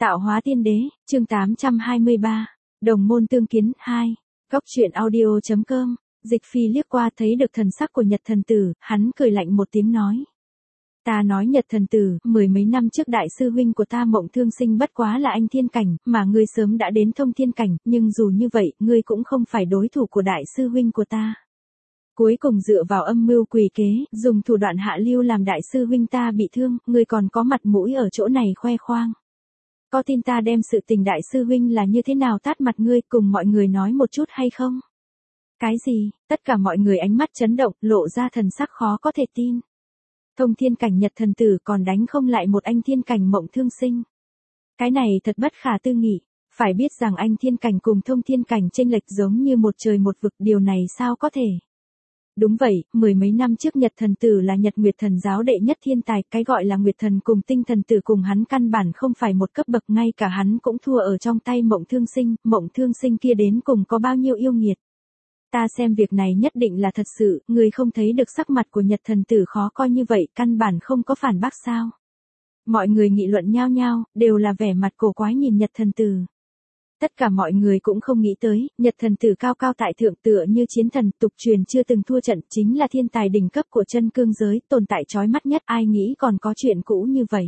Tạo hóa tiên đế, chương 823. Đồng môn tương kiến 2. Góc truyện audio.com. Dịch Phi liếc qua thấy được thần sắc của Nhật thần tử, hắn cười lạnh một tiếng nói. Ta nói Nhật thần tử, mười mấy năm trước đại sư huynh của ta Mộng Thương Sinh bất quá là anh thiên cảnh, mà ngươi sớm đã đến thông thiên cảnh, nhưng dù như vậy, ngươi cũng không phải đối thủ của đại sư huynh của ta. Cuối cùng dựa vào âm mưu quỷ kế, dùng thủ đoạn hạ lưu làm đại sư huynh ta bị thương, ngươi còn có mặt mũi ở chỗ này khoe khoang. Có tin ta đem sự tình đại sư huynh là như thế nào tát mặt ngươi cùng mọi người nói một chút hay không? Cái gì? Tất cả mọi người ánh mắt chấn động, lộ ra thần sắc khó có thể tin. Thông thiên cảnh Nhật thần tử còn đánh không lại một anh thiên cảnh Mộng Thương Sinh. Cái này thật bất khả tư nghị. Phải biết rằng anh thiên cảnh cùng thông thiên cảnh chênh lệch giống như một trời một vực, điều này sao có thể? Đúng vậy, mười mấy năm trước Nhật thần tử là Nhật Nguyệt thần giáo đệ nhất thiên tài, cái gọi là Nguyệt thần cùng Tinh thần tử cùng hắn căn bản không phải một cấp bậc, ngay cả hắn cũng thua ở trong tay Mộng Thương Sinh kia đến cùng có bao nhiêu yêu nghiệt. Ta xem việc này nhất định là thật sự, người không thấy được sắc mặt của Nhật thần tử khó coi như vậy, căn bản không có phản bác sao. Mọi người nghị luận nhao nhao, đều là vẻ mặt cổ quái nhìn Nhật thần tử. Tất cả mọi người cũng không nghĩ tới, Nhật thần tử cao cao tại thượng tựa như chiến thần, tục truyền chưa từng thua trận, chính là thiên tài đỉnh cấp của chân cương giới, tồn tại chói mắt nhất, ai nghĩ còn có chuyện cũ như vậy.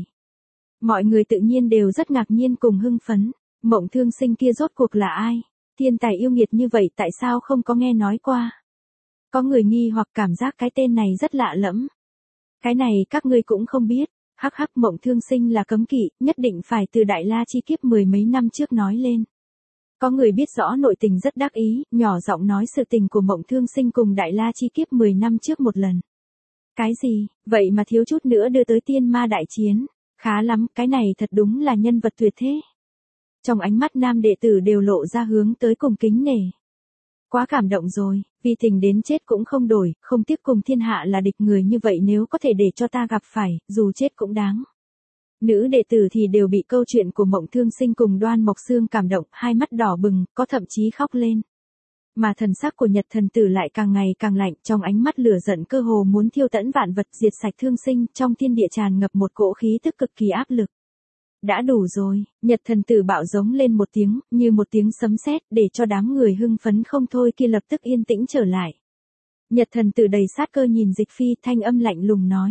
Mọi người tự nhiên đều rất ngạc nhiên cùng hưng phấn, Mộng Thương Sinh kia rốt cuộc là ai? Thiên tài yêu nghiệt như vậy tại sao không có nghe nói qua? Có người nghi hoặc cảm giác cái tên này rất lạ lẫm. Cái này các ngươi cũng không biết. Hắc hắc, Mộng Thương Sinh là cấm kỵ, nhất định phải từ Đại La chi kiếp mười mấy năm trước nói lên. Có người biết rõ nội tình rất đắc ý, nhỏ giọng nói sự tình của Mộng Thương Sinh cùng Đại La chi kiếp 10 năm trước một lần. Cái gì, vậy mà thiếu chút nữa đưa tới tiên ma đại chiến. Khá lắm, cái này thật đúng là nhân vật tuyệt thế. Trong ánh mắt nam đệ tử đều lộ ra hướng tới cùng kính nể. Quá cảm động rồi, vì tình đến chết cũng không đổi, không tiếc cùng thiên hạ là địch, người như vậy nếu có thể để cho ta gặp phải, dù chết cũng đáng. Nữ đệ tử thì đều bị câu chuyện của Mộng Thương Sinh cùng Đoan Mộc Xương cảm động, hai mắt đỏ bừng, có thậm chí khóc lên. Mà thần sắc của Nhật thần tử lại càng ngày càng lạnh, trong ánh mắt lửa giận cơ hồ muốn thiêu tẫn vạn vật, diệt sạch thương sinh, trong thiên địa tràn ngập một cỗ khí tức cực kỳ áp lực. Đã đủ rồi, Nhật thần tử bạo giống lên một tiếng, như một tiếng sấm sét, để cho đám người hưng phấn không thôi kia lập tức yên tĩnh trở lại. Nhật thần tử đầy sát cơ nhìn Dịch Phi, thanh âm lạnh lùng nói.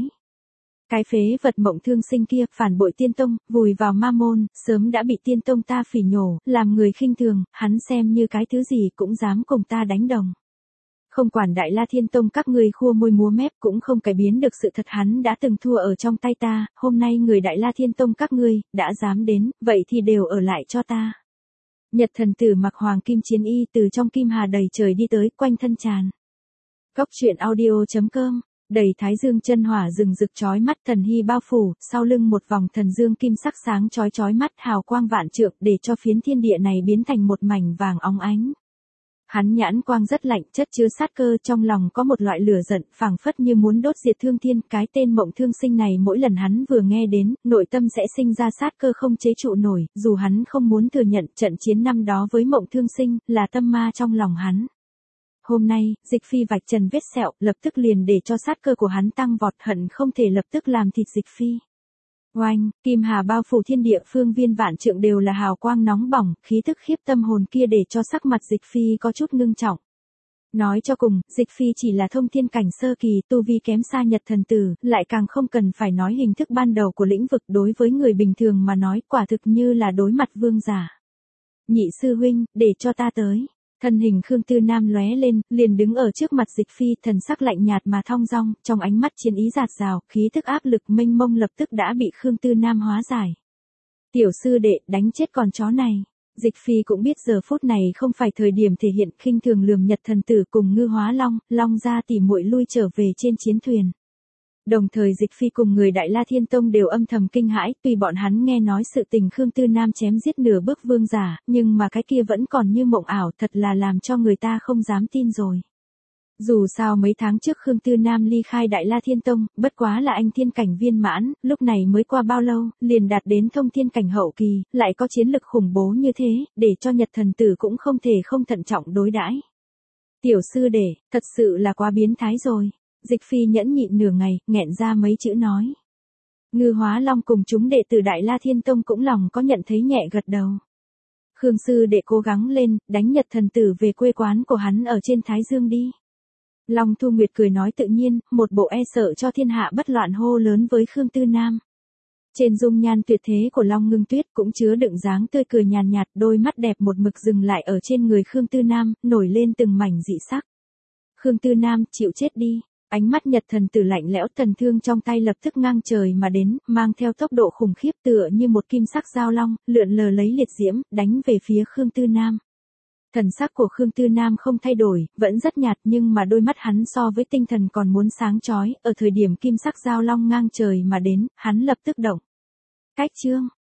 Cái phế vật Mộng Thương Sinh kia, phản bội tiên tông, vùi vào ma môn, sớm đã bị tiên tông ta phỉ nhổ, làm người khinh thường, hắn xem như cái thứ gì cũng dám cùng ta đánh đồng. Không quản Đại La Thiên Tông các ngươi khua môi múa mép cũng không cải biến được sự thật, hắn đã từng thua ở trong tay ta, hôm nay người Đại La Thiên Tông các ngươi, đã dám đến, vậy thì đều ở lại cho ta. Nhật thần tử mặc hoàng kim chiến y từ trong kim hà đầy trời đi tới, quanh thân tràn. Góc truyện audio.com. Đầy thái dương chân hỏa rừng rực chói mắt, thần hy bao phủ, sau lưng một vòng thần dương kim sắc sáng chói mắt, hào quang vạn trượng, để cho phiến thiên địa này biến thành một mảnh vàng óng ánh. Hắn nhãn quang rất lạnh, chất chứa sát cơ, trong lòng có một loại lửa giận, phảng phất như muốn đốt diệt thương thiên. Cái tên Mộng Thương Sinh này mỗi lần hắn vừa nghe đến, nội tâm sẽ sinh ra sát cơ không chế trụ nổi, dù hắn không muốn thừa nhận, trận chiến năm đó với Mộng Thương Sinh là tâm ma trong lòng hắn. Hôm nay, Dịch Phi vạch trần vết sẹo, lập tức liền để cho sát cơ của hắn tăng vọt, hận không thể lập tức làm thịt Dịch Phi. Oanh, kim hà bao phủ thiên địa, phương viên vạn trượng đều là hào quang nóng bỏng, khí tức khiếp tâm hồn kia để cho sắc mặt Dịch Phi có chút ngưng trọng. Nói cho cùng, Dịch Phi chỉ là thông thiên cảnh sơ kỳ, tu vi kém xa Nhật thần tử, lại càng không cần phải nói hình thức ban đầu của lĩnh vực, đối với người bình thường mà nói quả thực như là đối mặt vương giả. Nhị sư huynh, để cho ta tới. Thân hình Khương Tư Nam lóe lên, liền đứng ở trước mặt Dịch Phi, thần sắc lạnh nhạt mà thong dong, trong ánh mắt chiến ý dạt dào, khí tức áp lực mênh mông lập tức đã bị Khương Tư Nam hóa giải. Tiểu sư đệ, đánh chết con chó này. Dịch Phi cũng biết giờ phút này không phải thời điểm thể hiện, khinh thường lườm Nhật thần tử cùng Ngư Hóa Long, Long gia tỉ muội lui trở về trên chiến thuyền. Đồng thời Dịch Phi cùng người Đại La Thiên Tông đều âm thầm kinh hãi, tuy bọn hắn nghe nói sự tình Khương Tư Nam chém giết nửa bước vương giả, nhưng mà cái kia vẫn còn như mộng ảo, thật là làm cho người ta không dám tin rồi. Dù sao mấy tháng trước Khương Tư Nam ly khai Đại La Thiên Tông, bất quá là anh thiên cảnh viên mãn, lúc này mới qua bao lâu, liền đạt đến thông thiên cảnh hậu kỳ, lại có chiến lực khủng bố như thế, để cho Nhật thần tử cũng không thể không thận trọng đối đãi. Tiểu sư đệ, thật sự là quá biến thái rồi. Dịch Phi nhẫn nhịn nửa ngày, nghẹn ra mấy chữ nói. Ngư Hóa Long cùng chúng đệ tử Đại La Thiên Tông cũng lòng có nhận thấy nhẹ gật đầu. Khương sư đệ cố gắng lên, đánh Nhật thần tử về quê quán của hắn ở trên Thái Dương đi. Long Thu Nguyệt cười nói tự nhiên, một bộ e sợ cho thiên hạ bất loạn hô lớn với Khương Tư Nam. Trên dung nhan tuyệt thế của Long Ngưng Tuyết cũng chứa đựng dáng tươi cười nhàn nhạt, đôi mắt đẹp một mực dừng lại ở trên người Khương Tư Nam, nổi lên từng mảnh dị sắc. Khương Tư Nam, chịu chết đi. Ánh mắt Nhật thần tử lạnh lẽo, thần thương trong tay lập tức ngang trời mà đến, mang theo tốc độ khủng khiếp tựa như một kim sắc dao long, lượn lờ lấy liệt diễm, đánh về phía Khương Tư Nam. Thần sắc của Khương Tư Nam không thay đổi, vẫn rất nhạt nhưng mà đôi mắt hắn so với tinh thần còn muốn sáng chói, ở thời điểm kim sắc dao long ngang trời mà đến, hắn lập tức động. Cách chương